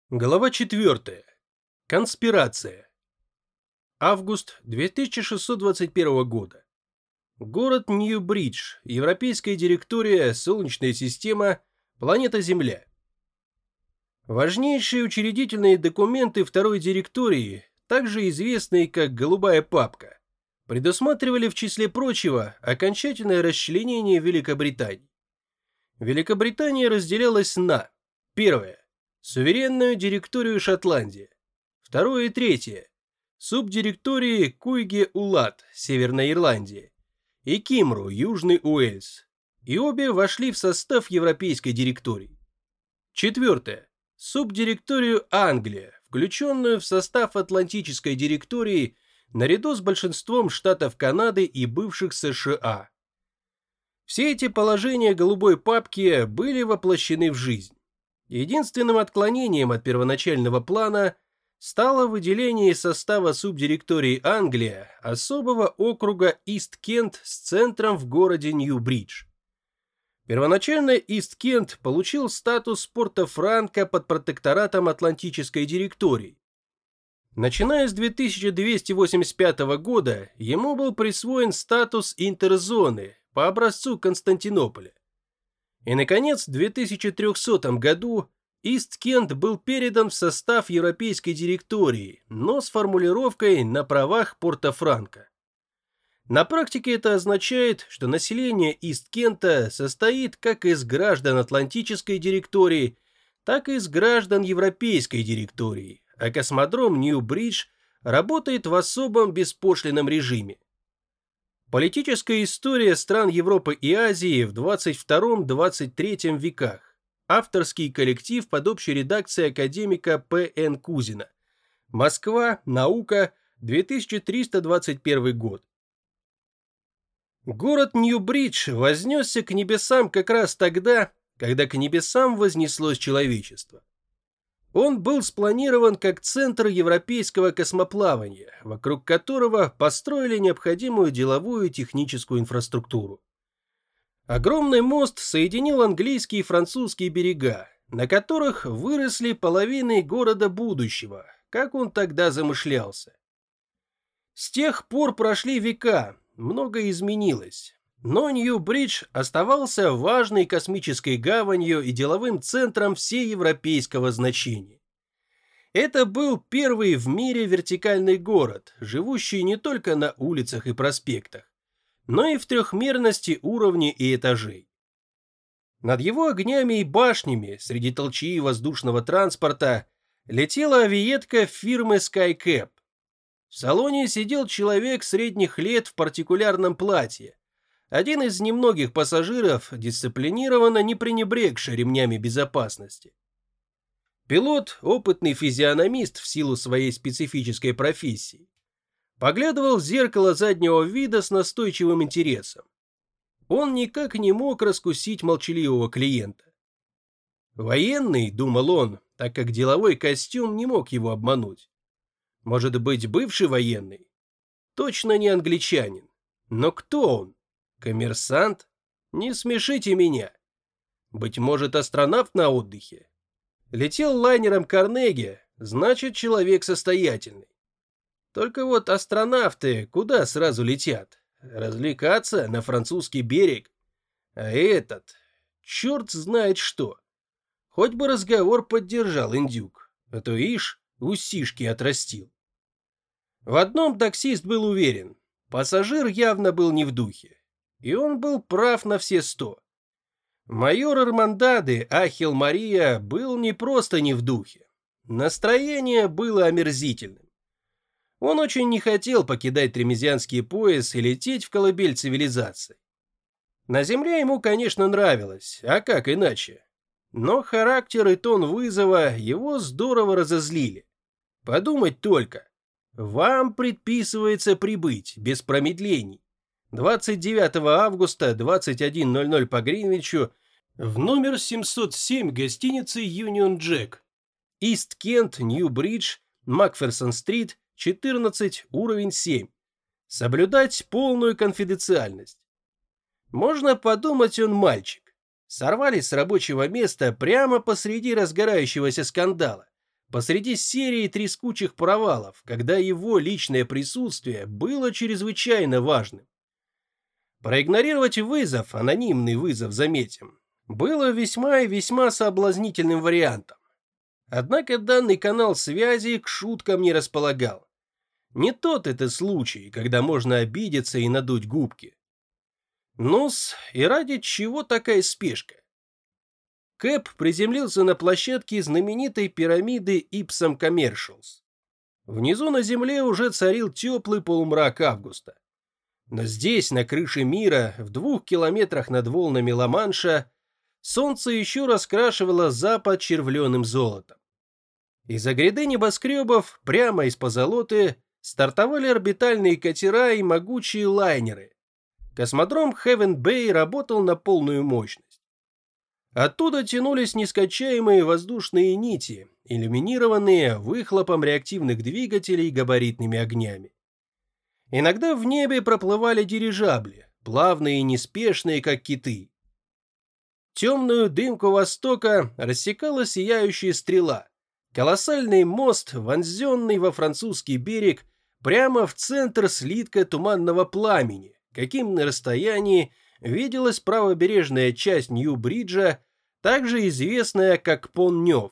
Глава 4. Конспирация. Август 2621 года. Город Нью-Бридж, Европейская директория, Солнечная система, планета Земля. Важнейшие учредительные документы второй директории, также известные как «Голубая папка», предусматривали в числе прочего окончательное расчленение Великобритании. Великобритания разделялась на: первое – суверенную директорию Шотландия, второе и третье – субдиректории Куйге-Улат, Северная Ирландия, и Кимру, Южный Уэльс, и обе вошли в состав Европейской директории. Четвертое – субдиректорию Англия, включенную в состав Атлантической директории наряду с большинством штатов Канады и бывших США. Все эти положения голубой папки были воплощены в жизнь. Единственным отклонением от первоначального плана стало выделение из состава субдиректории Англия особого округа Ист-Кент с центром в городе Нью-Бридж. Первоначально Ист-Кент получил статус порта Франко под протекторатом Атлантической директории. Начиная с 2285 года ему был присвоен статус интерзоны по образцу Константинополя. И, наконец, в 2300 году Ист-Кент был передан в состав Европейской директории, но с формулировкой на правах Порто-Франко. На практике это означает, что население Ист-Кента состоит как из граждан Атлантической директории, так и из граждан Европейской директории, а космодром Нью-Бридж работает в особом беспошлинном режиме. Политическая история стран Европы и Азии в 22-23 веках. Авторский коллектив под общей редакцией академика П.Н. Кузина. Москва. Наука. 2321 год. Город Нью-Бридж вознесся к небесам как раз тогда, когда к небесам вознеслось человечество. Он был спланирован как центр европейского космоплавания, вокруг которого построили необходимую деловую и техническую инфраструктуру. Огромный мост соединил английские и французские берега, на которых выросли половины города будущего, как он тогда замышлялся. С тех пор прошли века, многое изменилось, но Нью-Бридж оставался важной космической гаванью и деловым центром всеевропейского значения. Это был первый в мире вертикальный город, живущий не только на улицах и проспектах, но и в трехмерности уровней и этажей. Над его огнями и башнями, среди толчии воздушного транспорта, летела авиетка фирмы SkyCap. В салоне сидел человек средних лет в партикулярном платье, один из немногих пассажиров, дисциплинированно не пренебрегший ремнями безопасности. Пилот, опытный физиономист в силу своей специфической профессии, поглядывал в зеркало заднего вида с настойчивым интересом. Он никак не мог раскусить молчаливого клиента. Военный, думал он, так как деловой костюм не мог его обмануть. Может быть, бывший военный? Точно не англичанин. Но кто он? Коммерсант? Не смешите меня. Быть может, астронавт на отдыхе? Летел лайнером Карнеги, значит, человек состоятельный. Только вот астронавты куда сразу летят? Развлекаться на французский берег? А этот, черт знает что. Хоть бы разговор поддержал индюк, а то ишь, усишки отрастил. В одном таксист был уверен, пассажир явно был не в духе. И он был прав на все 100. Майор Эрмандады Ахилл Мария был не просто не в духе. Настроение было омерзительным. Он очень не хотел покидать Тремезианский пояс и лететь в колыбель цивилизации. На Земле ему, конечно, нравилось, а как иначе? Но характер и тон вызова его здорово разозлили. Подумать только. Вам предписывается прибыть без промедлений 29 августа 21:00 по Гринвичу в номер 707 гостиницы Union Jack, Ист-Кент, Нью-Бридж, Макферсон-стрит, 14, уровень 7. Соблюдать полную конфиденциальность. Можно подумать, он мальчик. Сорвались с рабочего места прямо посреди разгорающегося скандала. посреди серии трескучих провалов, когда его личное присутствие было чрезвычайно важным. Проигнорировать вызов, анонимный вызов, заметим, было весьма и весьма соблазнительным вариантом. Однако данный канал связи к шуткам не располагал. Не тот это случай, когда можно обидеться и надуть губки. Ну-с, и ради чего такая спешка? Кэп приземлился на площадке знаменитой пирамиды Ipsum Commercials. Внизу на земле уже царил теплый полумрак августа. Но здесь, на крыше мира, в 2 километрах над волнами Ла-Манша, солнце еще раскрашивало запад червленым золотом. Из-за гряды небоскребов, прямо из позолоты, стартовали орбитальные катера и могучие лайнеры. Космодром Хевен-Бэй работал на полную мощность. Оттуда тянулись нескончаемые воздушные нити, иллюминированные выхлопом реактивных двигателей габаритными огнями. Иногда в небе проплывали дирижабли, плавные и неспешные, как киты. Темную дымку востока рассекала сияющая стрела, колоссальный мост, вонзенный во французский берег прямо в центр слитка туманного пламени, каким на расстоянии виделась правобережная часть Нью-Бриджа, также известная как Пон-Нёв.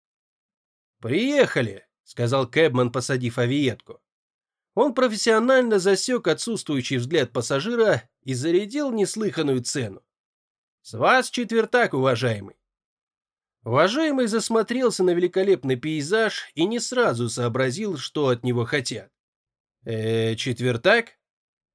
«Приехали», — сказал Кэбман, посадив авиетку. Он профессионально засек отсутствующий взгляд пассажира и зарядил неслыханную цену. «С вас четвертак, уважаемый». Уважаемый засмотрелся на великолепный пейзаж и не сразу сообразил, что от него хотят. Четвертак?»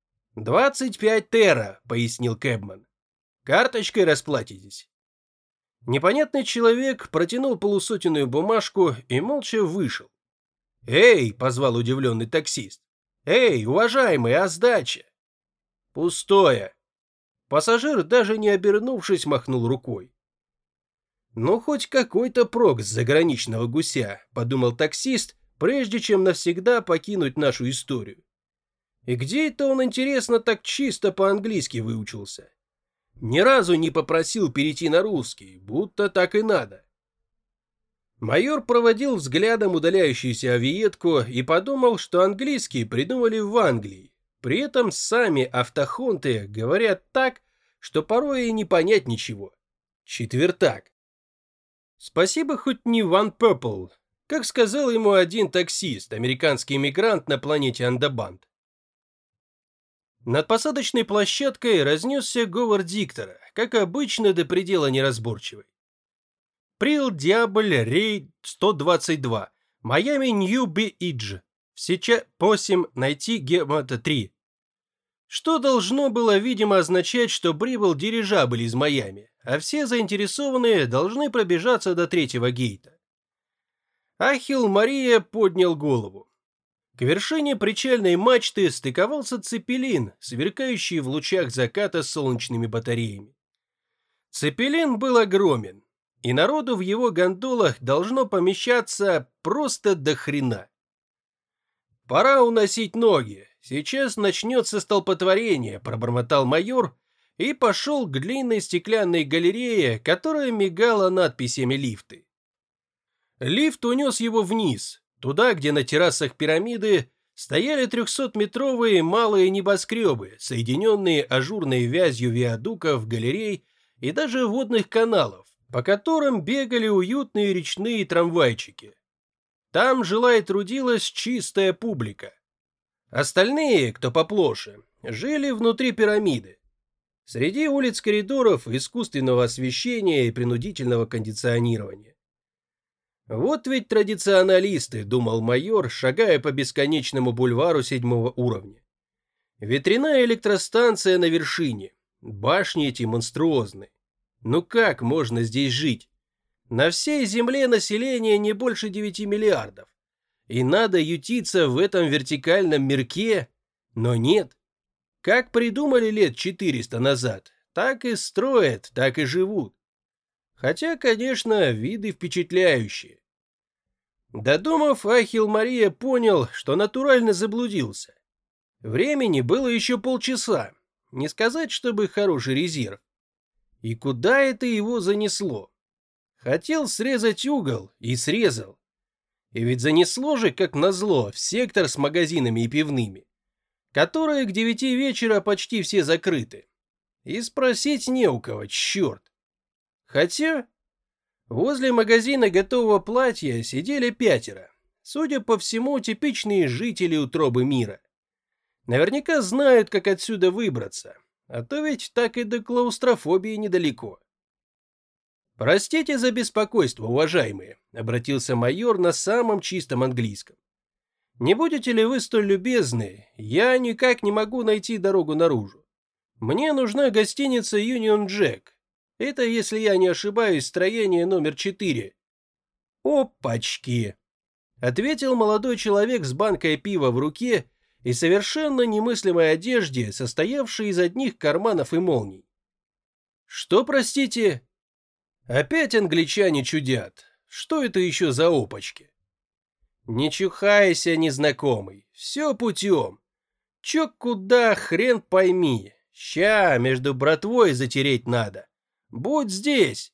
25 тера, пояснил Кэбман. «Карточкой расплатитесь». Непонятный человек протянул полусотенную бумажку и молча вышел. «Эй!» — позвал удивленный таксист. «Эй, уважаемый, а сдача?» «Пустое». Пассажир, даже не обернувшись, махнул рукой. «Ну, хоть какой-то прок с заграничного гуся», — подумал таксист, прежде чем навсегда покинуть нашу историю. И где это он, интересно, так чисто по-английски выучился? Ни разу не попросил перейти на русский, будто так и надо. Майор проводил взглядом удаляющуюся авиетку и подумал, что английский придумали в Англии. При этом сами автохонты говорят так, что порой и не понять ничего. Четвертак. Спасибо хоть не One Purple, как сказал ему один таксист, американский иммигрант на планете Андабант. Над посадочной площадкой разнесся говор диктора, как обычно, до предела неразборчивый. Прил Диабль Рейд 122, Майами Нью-Би-Идж, сейчас посим найти Гемата 3. Что должно было, видимо, означать, что прибыл дирижабль из Майами, а все заинтересованные должны пробежаться до 3-го гейта. Ахилл Мария поднял голову. К вершине причальной мачты стыковался цепелин, сверкающий в лучах заката солнечными батареями. Цепелин был огромен, и народу в его гондолах должно помещаться просто до хрена. «Пора уносить ноги, сейчас начнется столпотворение», — пробормотал майор и пошел к длинной стеклянной галерее, которая мигала надписями лифты. Лифт унес его вниз, туда, где на террасах пирамиды стояли 300-метровые малые небоскребы, соединенные ажурной вязью виадуков, галерей и даже водных каналов, по которым бегали уютные речные трамвайчики. Там жила и трудилась чистая публика. Остальные, кто поплоше, жили внутри пирамиды. Среди улиц коридоров искусственного освещения и принудительного кондиционирования. «Вот ведь традиционалисты», — думал майор, шагая по бесконечному бульвару 7-го уровня. «Ветряная электростанция на вершине. Башни эти монструозны. Ну как можно здесь жить? На всей земле население не больше 9 миллиардов. И надо ютиться в этом вертикальном мирке? Но нет. Как придумали лет 400 назад, так и строят, так и живут. Хотя, конечно, виды впечатляющие». Додумав, Ахилл Мария понял, что натурально заблудился. Времени было еще полчаса, не сказать, чтобы хороший резерв. И куда это его занесло? Хотел срезать угол и срезал. И ведь занесло же, как назло, в сектор с магазинами и пивными, которые к 9 вечера почти все закрыты. И спросить не у кого, черт. Хотя возле магазина готового платья сидели 5. Судя по всему, типичные жители утробы мира. Наверняка знают, как отсюда выбраться, а то ведь так и до клаустрофобии недалеко. «Простите за беспокойство, уважаемые», — обратился майор на самом чистом английском. «Не будете ли вы столь любезны? Я никак не могу найти дорогу наружу. Мне нужна гостиница Union Jack. Это, если я не ошибаюсь, строение номер 4. «Опачки!» — ответил молодой человек с банкой пива в руке и совершенно немыслимой одежде, состоявшей из одних карманов и молний. «Что, простите?» «Опять англичане чудят. Что это еще за опачки?» «Не чухайся, незнакомый, все путем. Чё куда, хрен пойми. Ща между братвой затереть надо. Будь здесь!»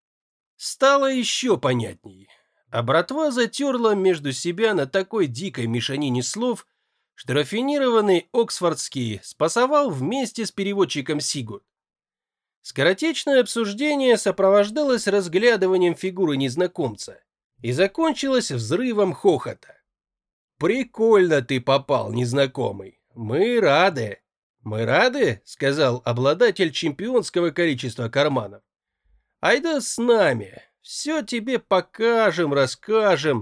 Стало еще понятней, а братва затерла между себя на такой дикой мешанине слов, что рафинированный Оксфордский спасовал вместе с переводчиком Сигурд. Скоротечное обсуждение сопровождалось разглядыванием фигуры незнакомца и закончилось взрывом хохота. «Прикольно ты попал, незнакомый. Мы рады». «Мы рады?» — сказал обладатель чемпионского количества карманов. «Айда с нами. Все тебе покажем, расскажем».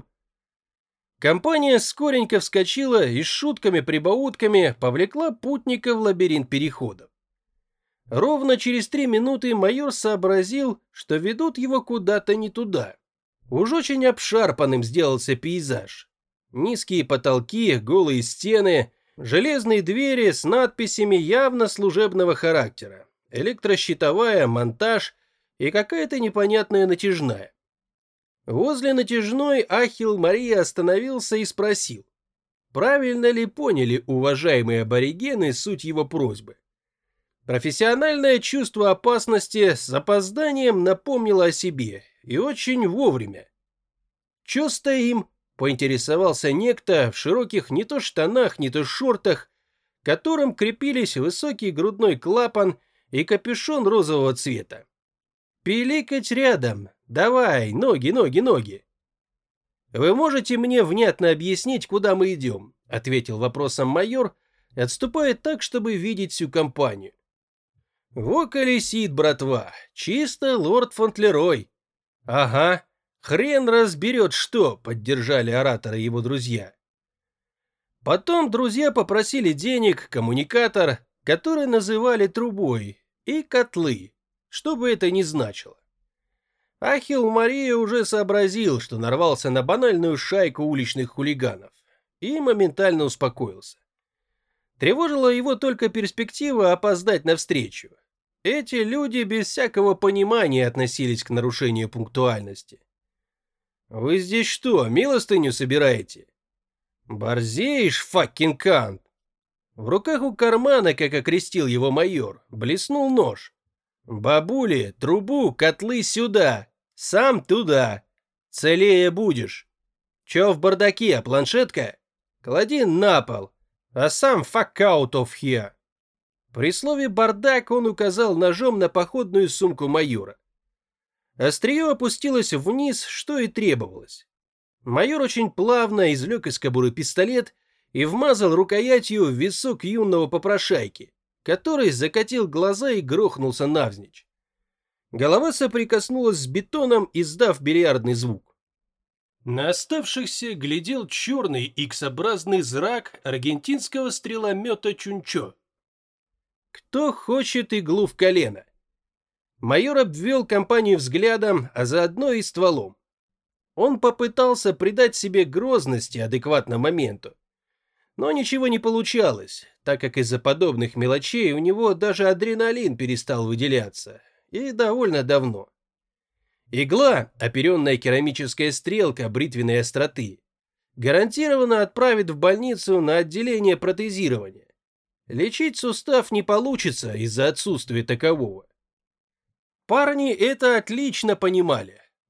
Компания скоренько вскочила и с шутками-прибаутками повлекла путника в лабиринт переходов. Ровно через 3 минуты майор сообразил, что ведут его куда-то не туда. Уж очень обшарпанным сделался пейзаж. Низкие потолки, голые стены, железные двери с надписями явно служебного характера, электрощитовая, монтаж и какая-то непонятная натяжная. Возле натяжной Ахилл Мария остановился и спросил, правильно ли поняли уважаемые аборигены суть его просьбы. Профессиональное чувство опасности с запозданием напомнило о себе, и очень вовремя. «Чё стоим?» — поинтересовался некто в широких не то штанах, не то шортах, к которым крепились высокий грудной клапан и капюшон розового цвета. «Пиликать рядом! Давай, ноги, ноги, ноги!» «Вы можете мне внятно объяснить, куда мы идем?» — ответил вопросом майор, отступая так, чтобы видеть всю компанию. «Во колесит, братва, чисто лорд Фонтлерой». «Ага, хрен разберет что», — поддержали оратора его друзья. Потом друзья попросили денег, коммуникатор, который называли трубой, и котлы, что бы это ни значило. Ахилл Мария уже сообразил, что нарвался на банальную шайку уличных хулиганов, и моментально успокоился. Тревожила его только перспектива опоздать на встречу. Эти люди без всякого понимания относились к нарушению пунктуальности. «Вы здесь что, милостыню собираете?» «Борзеешь, факкин кант!» В руках у кармана, как окрестил его майор, блеснул нож. «Бабули, трубу, котлы сюда, сам туда, целее будешь. Чё в бардаке, планшетка? Клади на пол, а сам fuck out of here». При слове «бардак» он указал ножом на походную сумку майора. Острие опустилось вниз, что и требовалось. Майор очень плавно извлек из кобуры пистолет и вмазал рукоятью в висок юного попрошайки, который закатил глаза и грохнулся навзничь. Голова соприкоснулась с бетоном, издав бильярдный звук. На оставшихся глядел черный икс-образный зрак аргентинского стреломета Чунчо. «Кто хочет иглу в колено?» Майор обвел компанию взглядом, а заодно и стволом. Он попытался придать себе грозности адекватно моменту. Но ничего не получалось, так как из-за подобных мелочей у него даже адреналин перестал выделяться. И довольно давно. Игла, оперенная керамическая стрелка бритвенной остроты, гарантированно отправит в больницу на отделение протезирования. Лечить сустав не получится из-за отсутствия такового. Парни это отлично понимали,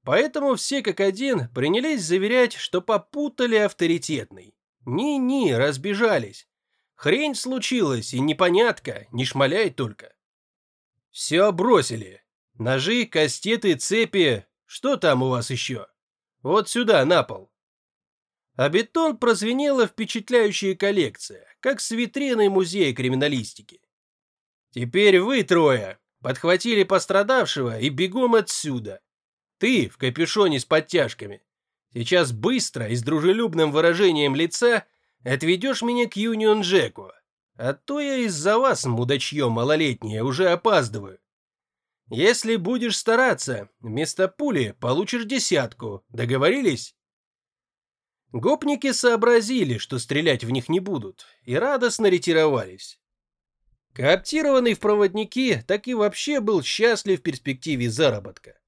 Поэтому все как один принялись заверять, что попутали авторитетный. Ни-ни, разбежались. Хрень случилась, и непонятка, не шмаляй только. Все бросили. Ножи, кастеты, цепи, что там у вас еще? Вот сюда, на пол. А бетон прозвенела впечатляющая коллекция, как с витриной музея криминалистики. Теперь вы трое подхватили пострадавшего и бегом отсюда. Ты в капюшоне с подтяжками. Сейчас быстро и с дружелюбным выражением лица отведешь меня к Юнион Джеку. А то я из-за вас, мудачье малолетнее, уже опаздываю. Если будешь стараться, вместо пули получишь 10. Договорились? Гопники сообразили, что стрелять в них не будут, и радостно ретировались. Кооптированный в проводники так и вообще был счастлив в перспективе заработка.